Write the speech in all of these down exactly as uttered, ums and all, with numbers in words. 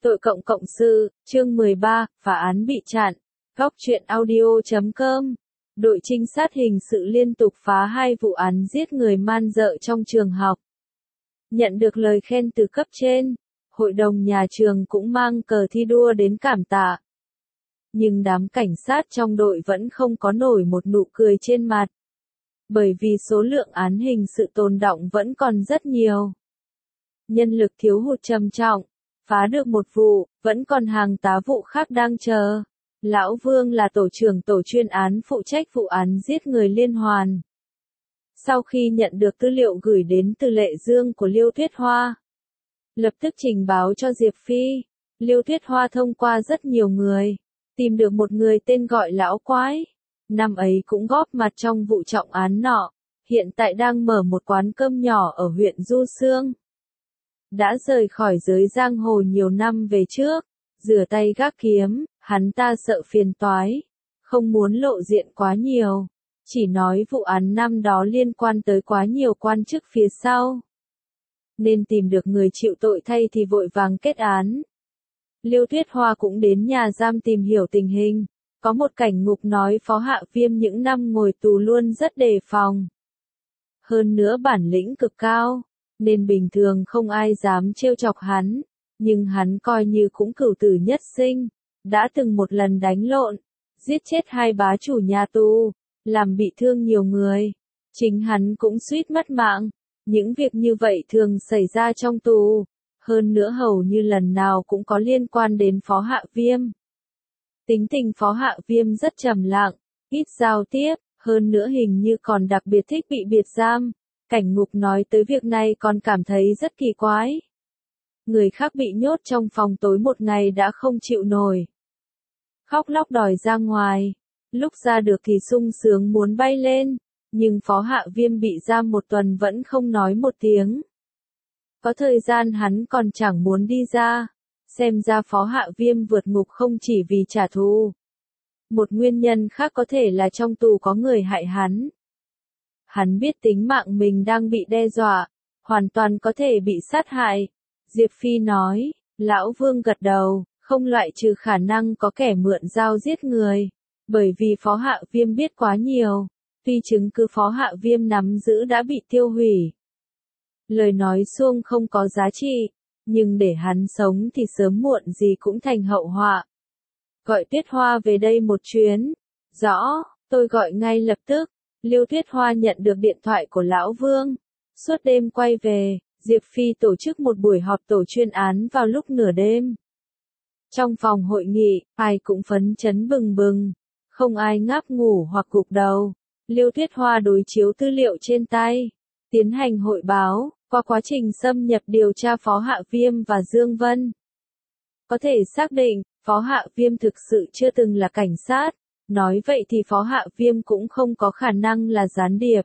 Tội cộng cộng sự, chương mười ba, phá án bị chặn. Góc truyện audio chấm com. Đội trinh sát hình sự liên tục phá hai vụ án giết người man dợ trong trường học. Nhận được lời khen từ cấp trên, hội đồng nhà trường cũng mang cờ thi đua đến cảm tạ. Nhưng đám cảnh sát trong đội vẫn không có nổi một nụ cười trên mặt. Bởi vì số lượng án hình sự tồn đọng vẫn còn rất nhiều. Nhân lực thiếu hụt trầm trọng. Phá được một vụ, vẫn còn hàng tá vụ khác đang chờ. Lão Vương là tổ trưởng tổ chuyên án phụ trách vụ án giết người liên hoàn. Sau khi nhận được tư liệu gửi đến từ Lệ Dương của Liêu Tuyết Hoa, lập tức trình báo cho Diệp Phi. Liêu Tuyết Hoa thông qua rất nhiều người, tìm được một người tên gọi Lão Quái. Năm ấy cũng góp mặt trong vụ trọng án nọ, hiện tại đang mở một quán cơm nhỏ ở huyện Du Xương. Đã rời khỏi giới giang hồ nhiều năm về trước, rửa tay gác kiếm, hắn ta sợ phiền toái, không muốn lộ diện quá nhiều, chỉ nói vụ án năm đó liên quan tới quá nhiều quan chức phía sau. Nên tìm được người chịu tội thay thì vội vàng kết án. Liêu Tuyết Hoa cũng đến nhà giam tìm hiểu tình hình, có một cảnh ngục nói Phó Hạ Viêm những năm ngồi tù luôn rất đề phòng. Hơn nữa bản lĩnh cực cao, nên bình thường không ai dám trêu chọc hắn, nhưng hắn coi như cũng cửu tử nhất sinh, đã từng một lần đánh lộn, giết chết hai bá chủ nhà tù, làm bị thương nhiều người, chính hắn cũng suýt mất mạng. Những việc như vậy thường xảy ra trong tù, hơn nữa hầu như lần nào cũng có liên quan đến Phó Hạ Viêm. Tính tình Phó Hạ Viêm rất trầm lặng, ít giao tiếp, hơn nữa hình như còn đặc biệt thích bị biệt giam. Cảnh ngục nói tới việc này còn cảm thấy rất kỳ quái. Người khác bị nhốt trong phòng tối một ngày đã không chịu nổi. Khóc lóc đòi ra ngoài, lúc ra được thì sung sướng muốn bay lên, nhưng Phó Hạ Viêm bị giam một tuần vẫn không nói một tiếng. Có thời gian hắn còn chẳng muốn đi ra, xem ra Phó Hạ Viêm vượt ngục không chỉ vì trả thù. Một nguyên nhân khác có thể là trong tù có người hại hắn. Hắn biết tính mạng mình đang bị đe dọa, hoàn toàn có thể bị sát hại. Diệp Phi nói, Lão Vương gật đầu, không loại trừ khả năng có kẻ mượn dao giết người, bởi vì Phó Hạ Viêm biết quá nhiều, tuy chứng cứ Phó Hạ Viêm nắm giữ đã bị tiêu hủy. Lời nói suông không có giá trị, nhưng để hắn sống thì sớm muộn gì cũng thành hậu họa. Gọi Tuyết Hoa về đây một chuyến. Rõ, tôi gọi ngay lập tức. Liêu Tuyết Hoa nhận được điện thoại của Lão Vương. Suốt đêm quay về, Diệp Phi tổ chức một buổi họp tổ chuyên án vào lúc nửa đêm. Trong phòng hội nghị, ai cũng phấn chấn bừng bừng, không ai ngáp ngủ hoặc gục đầu. Liêu Tuyết Hoa đối chiếu tư liệu trên tay, tiến hành hội báo, qua quá trình xâm nhập điều tra Phó Hạ Viêm và Dương Vân. Có thể xác định, Phó Hạ Viêm thực sự chưa từng là cảnh sát. Nói vậy thì Phó Hạ Viêm cũng không có khả năng là gián điệp.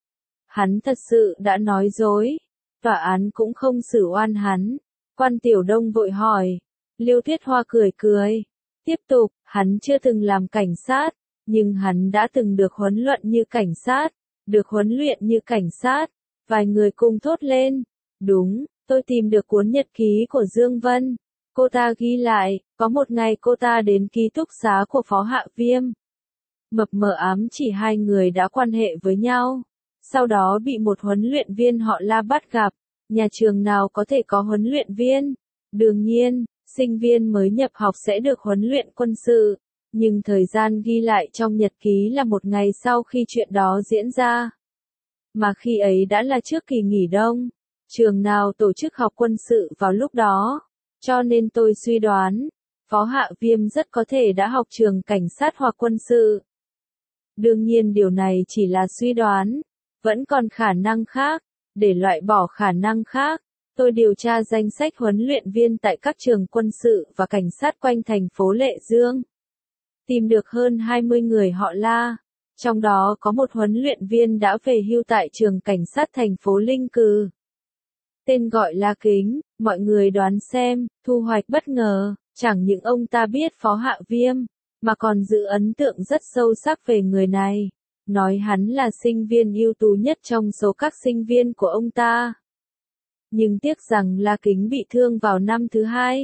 Hắn thật sự đã nói dối. Tòa án cũng không xử oan hắn. Quan Tiểu Đông vội hỏi. Liêu Tuyết Hoa cười cười. Tiếp tục, hắn chưa từng làm cảnh sát, nhưng hắn đã từng được huấn luyện như cảnh sát. Được huấn luyện như cảnh sát. Vài người cùng thốt lên. Đúng, tôi tìm được cuốn nhật ký của Dương Vân. Cô ta ghi lại, có một ngày cô ta đến ký túc xá của Phó Hạ Viêm. Mập mờ ám chỉ hai người đã quan hệ với nhau. Sau đó bị một huấn luyện viên họ La bắt gặp. Nhà trường nào có thể có huấn luyện viên? Đương nhiên, sinh viên mới nhập học sẽ được huấn luyện quân sự. Nhưng thời gian ghi lại trong nhật ký là một ngày sau khi chuyện đó diễn ra. Mà khi ấy đã là trước kỳ nghỉ đông. Trường nào tổ chức học quân sự vào lúc đó? Cho nên tôi suy đoán, Phó Hạ Viêm rất có thể đã học trường cảnh sát hoặc quân sự. Đương nhiên điều này chỉ là suy đoán, vẫn còn khả năng khác. Để loại bỏ khả năng khác, tôi điều tra danh sách huấn luyện viên tại các trường quân sự và cảnh sát quanh thành phố Lệ Dương. Tìm được hơn hai mươi người họ La, trong đó có một huấn luyện viên đã về hưu tại trường cảnh sát thành phố Linh Cừ. Tên gọi La Kính, mọi người đoán xem, thu hoạch bất ngờ, chẳng những ông ta biết Phó Hạ Viêm, mà còn giữ ấn tượng rất sâu sắc về người này, nói hắn là sinh viên ưu tú nhất trong số các sinh viên của ông ta. Nhưng tiếc rằng La Kính bị thương vào năm thứ hai,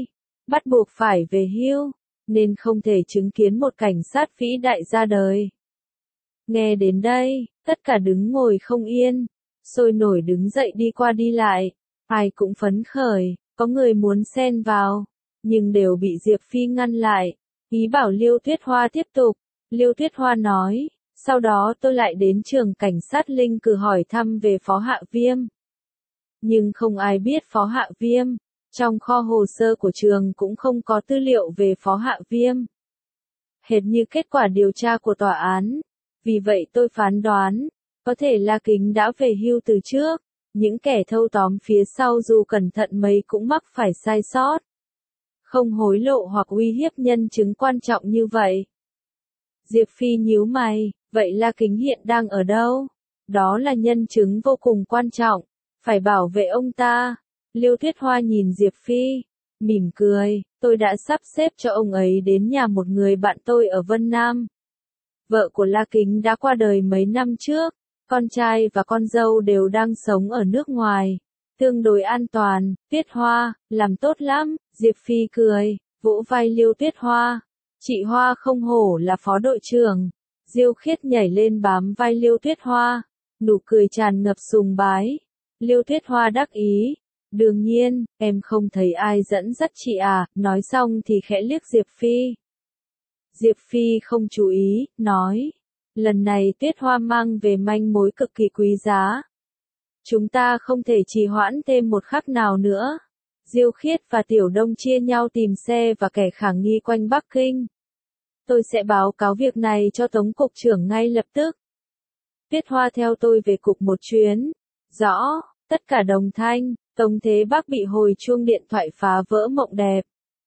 bắt buộc phải về hưu, nên không thể chứng kiến một cảnh sát vĩ đại ra đời. Nghe đến đây, tất cả đứng ngồi không yên, sôi nổi đứng dậy đi qua đi lại, ai cũng phấn khởi, có người muốn xen vào, nhưng đều bị Diệp Phi ngăn lại, ý bảo Liêu Tuyết Hoa tiếp tục. Liêu Tuyết Hoa nói, sau đó tôi lại đến trường cảnh sát Linh Cử hỏi thăm về Phó Hạ Viêm. Nhưng không ai biết Phó Hạ Viêm, trong kho hồ sơ của trường cũng không có tư liệu về Phó Hạ Viêm. Hệt như kết quả điều tra của tòa án, vì vậy tôi phán đoán, có thể La Kính đã về hưu từ trước, những kẻ thâu tóm phía sau dù cẩn thận mấy cũng mắc phải sai sót. Không hối lộ hoặc uy hiếp nhân chứng quan trọng như vậy. Diệp Phi nhíu mày, vậy La Kính hiện đang ở đâu? Đó là nhân chứng vô cùng quan trọng, phải bảo vệ ông ta. Liêu Tuyết Hoa nhìn Diệp Phi, mỉm cười, tôi đã sắp xếp cho ông ấy đến nhà một người bạn tôi ở Vân Nam. Vợ của La Kính đã qua đời mấy năm trước, con trai và con dâu đều đang sống ở nước ngoài, tương đối an toàn. Tuyết Hoa, làm tốt lắm, Diệp Phi cười, vỗ vai Liêu Tuyết Hoa. Chị Hoa không hổ là phó đội trưởng. Diêu Khiết nhảy lên bám vai Liêu Tuyết Hoa, nụ cười tràn ngập sùng bái. Liêu Tuyết Hoa đắc ý, đương nhiên, em không thấy ai dẫn dắt chị à, nói xong thì khẽ liếc Diệp Phi. Diệp Phi không chú ý, nói, lần này Tuyết Hoa mang về manh mối cực kỳ quý giá. Chúng ta không thể trì hoãn thêm một khắc nào nữa. Diêu Khiết và Tiểu Đông chia nhau tìm xe và kẻ khả nghi quanh Bắc Kinh. Tôi sẽ báo cáo việc này cho Tống cục trưởng ngay lập tức. Tuyết Hoa theo tôi về cục một chuyến. Rõ, tất cả đồng thanh, Tống Thế Bắc bị hồi chuông điện thoại phá vỡ mộng đẹp.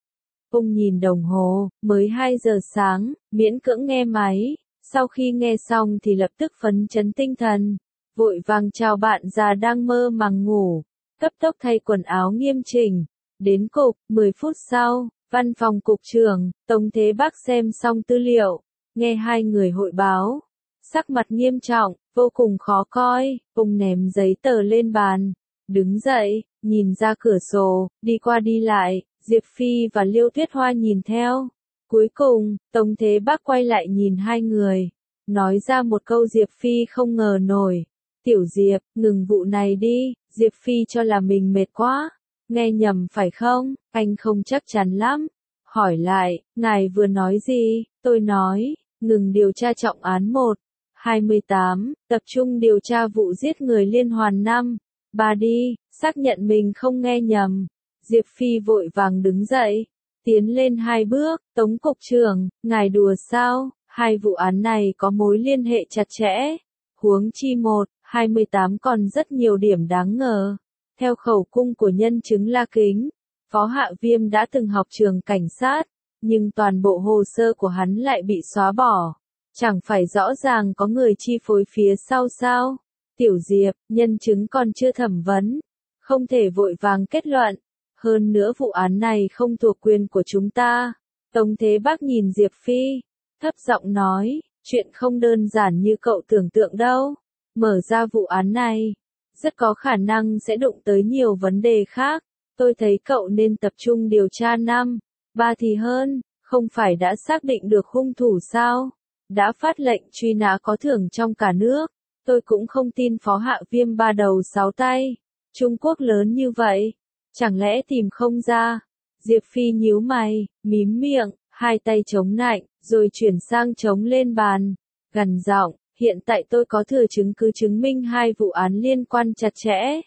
Ông nhìn đồng hồ, mới hai giờ sáng, miễn cưỡng nghe máy, sau khi nghe xong thì lập tức phấn chấn tinh thần, vội vàng chào bạn già đang mơ màng ngủ, cấp tốc thay quần áo nghiêm chỉnh, đến cục. Mười phút sau, văn phòng cục trưởng, Tống Thế Bắc xem xong tư liệu, nghe hai người hội báo, sắc mặt nghiêm trọng, vô cùng khó coi, ông ném giấy tờ lên bàn, đứng dậy, nhìn ra cửa sổ, đi qua đi lại. Diệp Phi và Liêu Tuyết Hoa nhìn theo. Cuối cùng, Tống Thế Bắc quay lại nhìn hai người, nói ra một câu Diệp Phi không ngờ nổi. Tiểu Diệp, ngừng vụ này đi. Diệp Phi cho là mình mệt quá. Nghe nhầm phải không? Anh không chắc chắn lắm. Hỏi lại, ngài vừa nói gì? Tôi nói, ngừng điều tra trọng án một hai mươi tám, tập trung điều tra vụ giết người liên hoàn năm ba đi, xác nhận mình không nghe nhầm. Diệp Phi vội vàng đứng dậy, tiến lên hai bước. Tống cục trưởng, ngài đùa sao? Hai vụ án này có mối liên hệ chặt chẽ. Huống chi một hai mươi tám còn rất nhiều điểm đáng ngờ. Theo khẩu cung của nhân chứng La Kính, Phó Hạ Viêm đã từng học trường cảnh sát, nhưng toàn bộ hồ sơ của hắn lại bị xóa bỏ. Chẳng phải rõ ràng có người chi phối phía sau sao? Tiểu Diệp, nhân chứng còn chưa thẩm vấn, không thể vội vàng kết luận. Hơn nữa vụ án này không thuộc quyền của chúng ta. Tống Thế Bắc nhìn Diệp Phi, thấp giọng nói, chuyện không đơn giản như cậu tưởng tượng đâu. Mở ra vụ án này, rất có khả năng sẽ đụng tới nhiều vấn đề khác. Tôi thấy cậu nên tập trung điều tra năm ba thì hơn, không phải đã xác định được hung thủ sao? Đã phát lệnh truy nã có thưởng trong cả nước. Tôi cũng không tin Phó Hạ Viêm ba đầu sáu tay. Trung Quốc lớn như vậy, chẳng lẽ tìm không ra? Diệp Phi nhíu mày, mím miệng, hai tay chống nạnh, rồi chuyển sang chống lên bàn, gằn giọng, hiện tại tôi có thừa chứng cứ chứng minh hai vụ án liên quan chặt chẽ.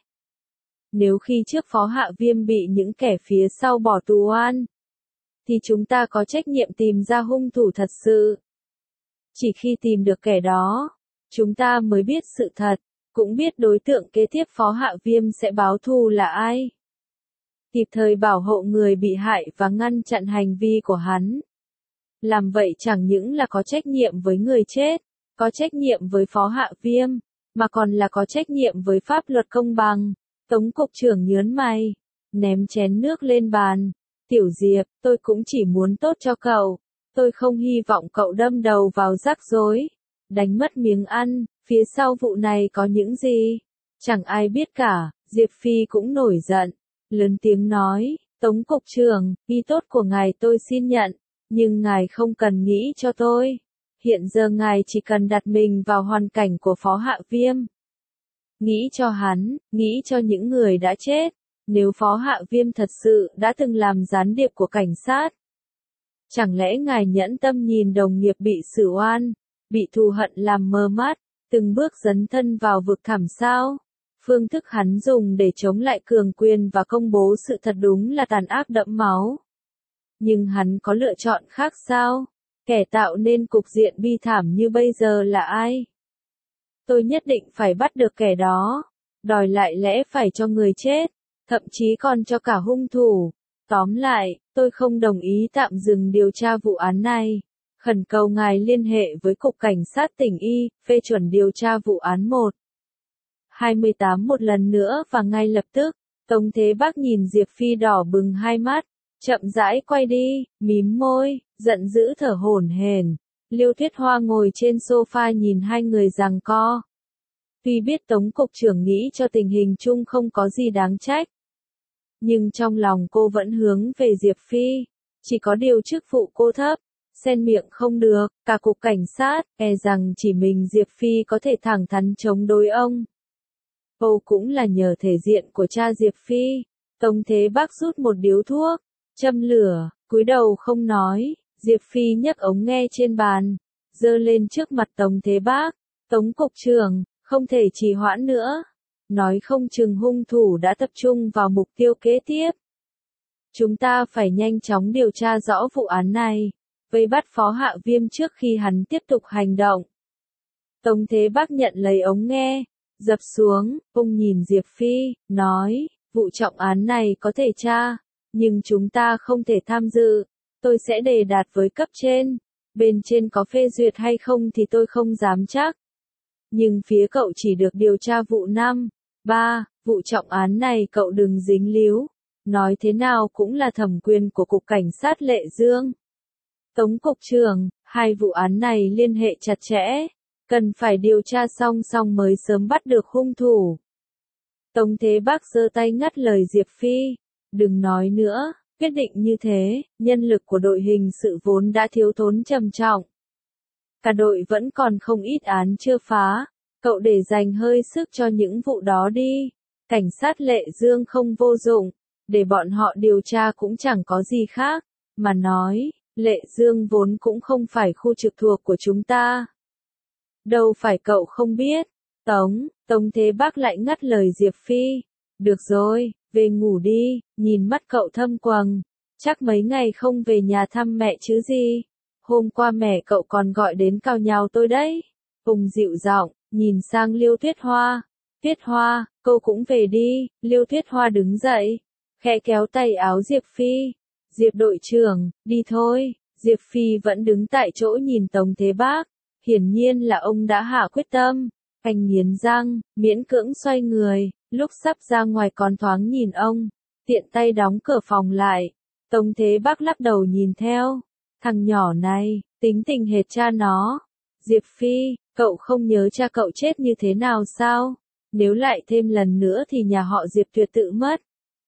Nếu khi trước Phó Hạ Viêm bị những kẻ phía sau bỏ tù oan, thì chúng ta có trách nhiệm tìm ra hung thủ thật sự. Chỉ khi tìm được kẻ đó, chúng ta mới biết sự thật, cũng biết đối tượng kế tiếp Phó Hạ Viêm sẽ báo thù là ai. Kịp thời bảo hộ người bị hại và ngăn chặn hành vi của hắn. Làm vậy chẳng những là có trách nhiệm với người chết, có trách nhiệm với Phó Hạ Viêm, mà còn là có trách nhiệm với pháp luật công bằng. Tống cục trưởng nhớn mày, ném chén nước lên bàn. Tiểu Diệp, tôi cũng chỉ muốn tốt cho cậu. Tôi không hy vọng cậu đâm đầu vào rắc rối, đánh mất miếng ăn. Phía sau vụ này có những gì? Chẳng ai biết cả. Diệp Phi cũng nổi giận, lớn tiếng nói, Tống cục trưởng, ý tốt của ngài tôi xin nhận, nhưng ngài không cần nghĩ cho tôi. Hiện giờ ngài chỉ cần đặt mình vào hoàn cảnh của Phó Hạ Viêm. Nghĩ cho hắn, nghĩ cho những người đã chết. Nếu Phó Hạ Viêm thật sự đã từng làm gián điệp của cảnh sát. Chẳng lẽ ngài nhẫn tâm nhìn đồng nghiệp bị xử oan, bị thù hận làm mờ mắt, từng bước dấn thân vào vực thẳm sao? Phương thức hắn dùng để chống lại cường quyền và công bố sự thật đúng là tàn ác đẫm máu. Nhưng hắn có lựa chọn khác sao? Kẻ tạo nên cục diện bi thảm như bây giờ là ai? Tôi nhất định phải bắt được kẻ đó, đòi lại lẽ phải cho người chết, thậm chí còn cho cả hung thủ. Tóm lại, tôi không đồng ý tạm dừng điều tra vụ án này. Khẩn cầu ngài liên hệ với Cục Cảnh sát tỉnh Y, phê chuẩn điều tra vụ án một hai mươi tám một lần nữa và ngay lập tức. Tống Thế Bác nhìn Diệp Phi đỏ bừng hai mắt, chậm rãi quay đi, mím môi, giận dữ thở hổn hển. Liêu Tuyết Hoa ngồi trên sofa nhìn hai người giằng co. Tuy biết Tống cục trưởng nghĩ cho tình hình chung không có gì đáng trách, nhưng trong lòng cô vẫn hướng về Diệp Phi. Chỉ có điều chức vụ cô thấp, xen miệng không được, cả cục cảnh sát, e rằng chỉ mình Diệp Phi có thể thẳng thắn chống đối ông. Âu cũng là nhờ thể diện của cha Diệp Phi. Tống Thế Bác rút một điếu thuốc, châm lửa, cúi đầu không nói. Diệp Phi nhấc ống nghe trên bàn, giơ lên trước mặt Tống Thế Bác. Tống cục trưởng, không thể trì hoãn nữa. Nói không chừng hung thủ đã tập trung vào mục tiêu kế tiếp. Chúng ta phải nhanh chóng điều tra rõ vụ án này, vây bắt Phó Hạ Viêm trước khi hắn tiếp tục hành động. Tống Thế Bác nhận lấy ống nghe, dập xuống, ông nhìn Diệp Phi, nói, vụ trọng án này có thể tra, nhưng chúng ta không thể tham dự. Tôi sẽ đề đạt với cấp trên, bên trên có phê duyệt hay không thì tôi không dám chắc. Nhưng phía cậu chỉ được điều tra vụ năm, ba, vụ trọng án này cậu đừng dính líu. Nói thế nào cũng là thẩm quyền của Cục Cảnh sát Lệ Dương. Tống cục trưởng, hai vụ án này liên hệ chặt chẽ, cần phải điều tra song song mới sớm bắt được hung thủ. Tống Thế Bác giơ tay ngắt lời Diệp Phi, đừng nói nữa, quyết định như thế, nhân lực của đội hình sự vốn đã thiếu thốn trầm trọng. Cả đội vẫn còn không ít án chưa phá, cậu để dành hơi sức cho những vụ đó đi. Cảnh sát Lệ Dương không vô dụng, để bọn họ điều tra cũng chẳng có gì khác, mà nói, Lệ Dương vốn cũng không phải khu trực thuộc của chúng ta. Đâu phải cậu không biết. Tống, Tống Thế Bác lại ngắt lời Diệp Phi. Được rồi, về ngủ đi, nhìn mắt cậu thâm quầng. Chắc mấy ngày không về nhà thăm mẹ chứ gì. Hôm qua mẹ cậu còn gọi đến cào nhào tôi đấy. Hùng dịu giọng, nhìn sang Liêu Tuyết Hoa. Tuyết Hoa, cô cũng về đi. Liêu Tuyết Hoa đứng dậy, khẽ kéo tay áo Diệp Phi. Diệp đội trưởng, đi thôi. Diệp Phi vẫn đứng tại chỗ nhìn Tống Thế Bác. Hiển nhiên là ông đã hạ quyết tâm. Anh nghiến răng, miễn cưỡng xoay người, lúc sắp ra ngoài còn thoáng nhìn ông, tiện tay đóng cửa phòng lại. Tống Thế Bác lắc đầu nhìn theo. Thằng nhỏ này, tính tình hệt cha nó. Diệp Phi, cậu không nhớ cha cậu chết như thế nào sao? Nếu lại thêm lần nữa thì nhà họ Diệp tuyệt tự mất.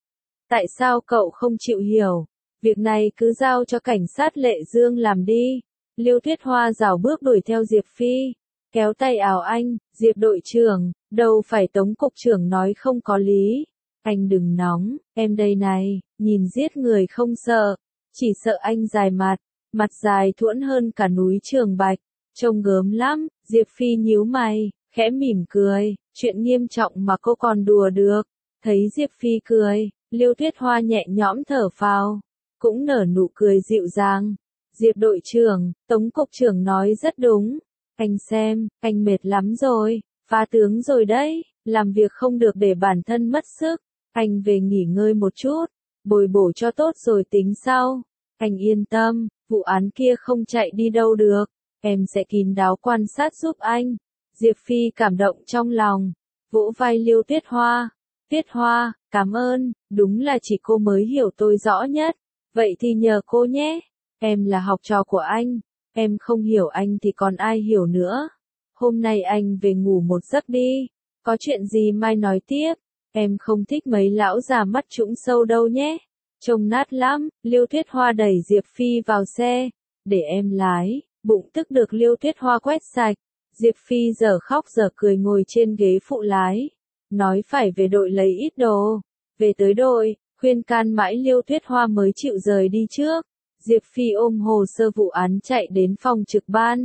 Tại sao cậu không chịu hiểu? Việc này cứ giao cho cảnh sát Lệ Dương làm đi. Liêu Tuyết Hoa rảo bước đuổi theo Diệp Phi, kéo tay áo anh. Diệp đội trưởng, đâu phải Tống cục trưởng nói không có lý. Anh đừng nóng, em đây này, nhìn giết người không sợ, chỉ sợ anh dài mặt, mặt dài thuẫn hơn cả núi Trường Bạch, trông gớm lắm. Diệp Phi nhíu mày, khẽ mỉm cười, chuyện nghiêm trọng mà cô còn đùa được. Thấy Diệp Phi cười, Liêu Tuyết Hoa nhẹ nhõm thở phào, cũng nở nụ cười dịu dàng. Diệp đội trưởng, Tống cục trưởng nói rất đúng. Anh xem, anh mệt lắm rồi, phá tướng rồi đấy, làm việc không được để bản thân mất sức. Anh về nghỉ ngơi một chút, bồi bổ cho tốt rồi tính sau. Anh yên tâm, vụ án kia không chạy đi đâu được, em sẽ kín đáo quan sát giúp anh. Diệp Phi cảm động trong lòng, vỗ vai Liêu Tuyết Hoa. Tuyết Hoa, cảm ơn, đúng là chỉ cô mới hiểu tôi rõ nhất. Vậy thì nhờ cô nhé, em là học trò của anh, em không hiểu anh thì còn ai hiểu nữa. Hôm nay anh về ngủ một giấc đi, có chuyện gì mai nói tiếp, em không thích mấy lão già mắt trũng sâu đâu nhé. Trông nát lắm, Liêu Tuyết Hoa đẩy Diệp Phi vào xe, để em lái, bụng tức được Liêu Tuyết Hoa quét sạch. Diệp Phi giờ khóc giờ cười ngồi trên ghế phụ lái, nói phải về đội lấy ít đồ. Về tới đội, khuyên can mãi Liêu Tuyết Hoa mới chịu rời đi trước. Diệp Phi ôm hồ sơ vụ án chạy đến phòng trực ban.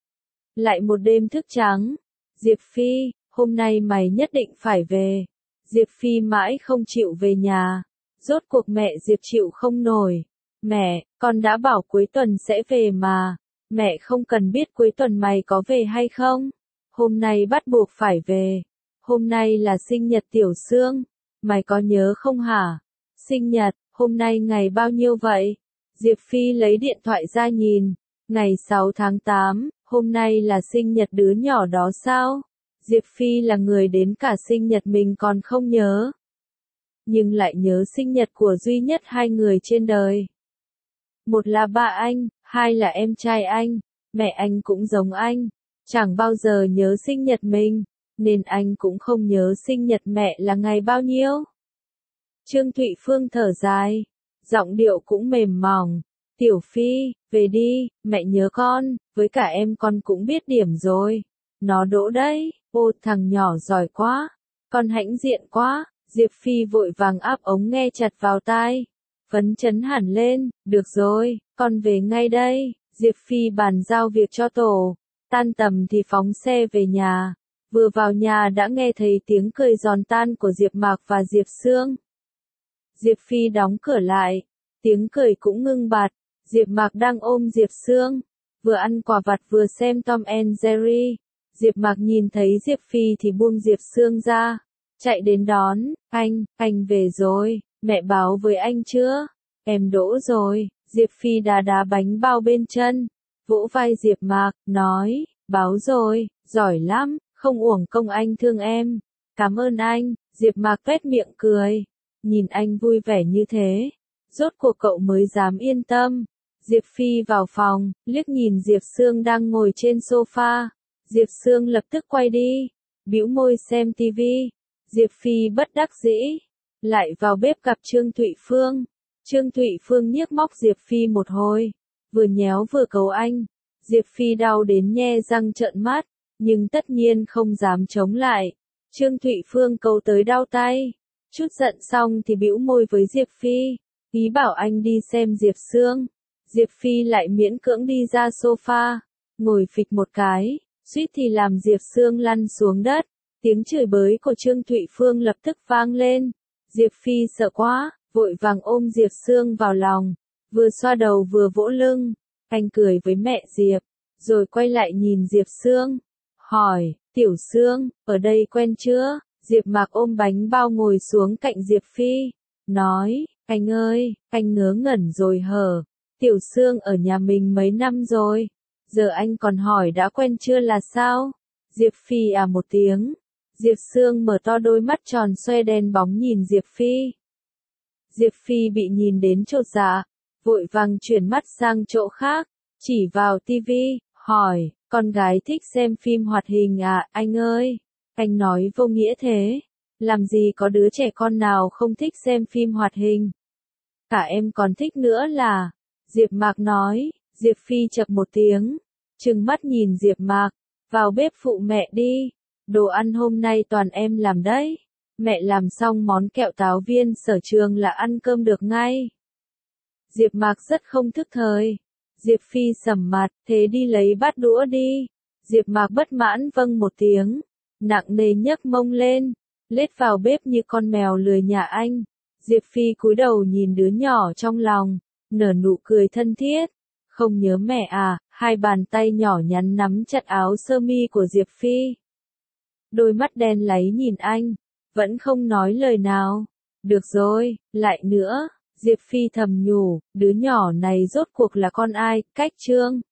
Lại một đêm thức trắng. Diệp Phi, hôm nay mày nhất định phải về. Diệp Phi mãi không chịu về nhà. Rốt cuộc mẹ Diệp chịu không nổi. Mẹ, con đã bảo cuối tuần sẽ về mà. Mẹ không cần biết cuối tuần mày có về hay không. Hôm nay bắt buộc phải về. Hôm nay là sinh nhật Tiểu Sương. Mày có nhớ không hả? Sinh nhật, hôm nay ngày bao nhiêu vậy? Diệp Phi lấy điện thoại ra nhìn. Ngày sáu tháng tám, hôm nay là sinh nhật đứa nhỏ đó sao? Diệp Phi là người đến cả sinh nhật mình còn không nhớ. Nhưng lại nhớ sinh nhật của duy nhất hai người trên đời. Một là ba anh, hai là em trai anh. Mẹ anh cũng giống anh. Chẳng bao giờ nhớ sinh nhật mình. Nên anh cũng không nhớ sinh nhật mẹ là ngày bao nhiêu. Trương Thụy Phương thở dài. Giọng điệu cũng mềm mỏng. Tiểu Phi, về đi, mẹ nhớ con, với cả em con cũng biết điểm rồi. Nó đỗ đấy, ô thằng nhỏ giỏi quá, con hãnh diện quá. Diệp Phi vội vàng áp ống nghe chặt vào tai. Phấn chấn hẳn lên, được rồi, con về ngay đây. Diệp Phi bàn giao việc cho tổ. Tan tầm thì phóng xe về nhà. Vừa vào nhà đã nghe thấy tiếng cười giòn tan của Diệp Mạc và Diệp Sương. Diệp Phi đóng cửa lại. Tiếng cười cũng ngưng bặt. Diệp Mạc đang ôm Diệp Sương. Vừa ăn quà vặt vừa xem Tom and Jerry. Diệp Mạc nhìn thấy Diệp Phi thì buông Diệp Sương ra. Chạy đến đón. Anh, anh về rồi. Mẹ báo với anh chưa? Em đỗ rồi. Diệp Phi đá đá bánh bao bên chân. Vỗ vai Diệp Mạc, nói. Báo rồi, giỏi lắm. Không uổng công anh thương em. Cảm ơn anh. Diệp Mạc tuét miệng cười. Nhìn anh vui vẻ như thế. Rốt cuộc cậu mới dám yên tâm. Diệp Phi vào phòng, liếc nhìn Diệp Sương đang ngồi trên sofa. Diệp Sương lập tức quay đi, bĩu môi xem tivi. Diệp Phi bất đắc dĩ, lại vào bếp gặp Trương Thụy Phương. Trương Thụy Phương nhiếc móc Diệp Phi một hồi, vừa nhéo vừa cấu anh. Diệp Phi đau đến nhe răng trợn mắt, nhưng tất nhiên không dám chống lại. Trương Thụy Phương cấu tới đau tay. Chút giận xong thì bĩu môi với Diệp Phi, ý bảo anh đi xem Diệp Sương. Diệp Phi lại miễn cưỡng đi ra sofa, ngồi phịch một cái, suýt thì làm Diệp Sương lăn xuống đất. Tiếng chửi bới của Trương Thụy Phương lập tức vang lên. Diệp Phi sợ quá, vội vàng ôm Diệp Sương vào lòng, vừa xoa đầu vừa vỗ lưng. Anh cười với mẹ Diệp, rồi quay lại nhìn Diệp Sương, hỏi, Tiểu Sương, ở đây quen chưa? Diệp Mạc ôm bánh bao ngồi xuống cạnh Diệp Phi, nói, anh ơi, anh ngớ ngẩn rồi hở? Tiểu Sương ở nhà mình mấy năm rồi, giờ anh còn hỏi đã quen chưa là sao? Diệp Phi à một tiếng. Diệp Sương mở to đôi mắt tròn xoe đen bóng nhìn Diệp Phi. Diệp Phi bị nhìn đến chột dạ, vội vàng chuyển mắt sang chỗ khác, chỉ vào tivi, hỏi, con gái thích xem phim hoạt hình à, anh ơi? Anh nói vô nghĩa thế, làm gì có đứa trẻ con nào không thích xem phim hoạt hình? Cả em còn thích nữa là... Diệp Mạc nói. Diệp Phi chậc một tiếng, trừng mắt nhìn Diệp Mạc, vào bếp phụ mẹ đi, đồ ăn hôm nay toàn em làm đấy. Mẹ làm xong món kẹo táo viên sở trường là ăn cơm được ngay. Diệp Mạc rất không thức thời. Diệp Phi sầm mặt, thế đi lấy bát đũa đi. Diệp Mạc bất mãn vâng một tiếng, nặng nề nhấc mông lên, lết vào bếp như con mèo lười nhà anh. Diệp Phi cúi đầu nhìn đứa nhỏ trong lòng, nở nụ cười thân thiết. Không nhớ mẹ à? Hai bàn tay nhỏ nhắn nắm chặt áo sơ mi của Diệp Phi. Đôi mắt đen láy nhìn anh, vẫn không nói lời nào. Được rồi, lại nữa. Diệp Phi thầm nhủ, đứa nhỏ này rốt cuộc là con ai, cách Trương.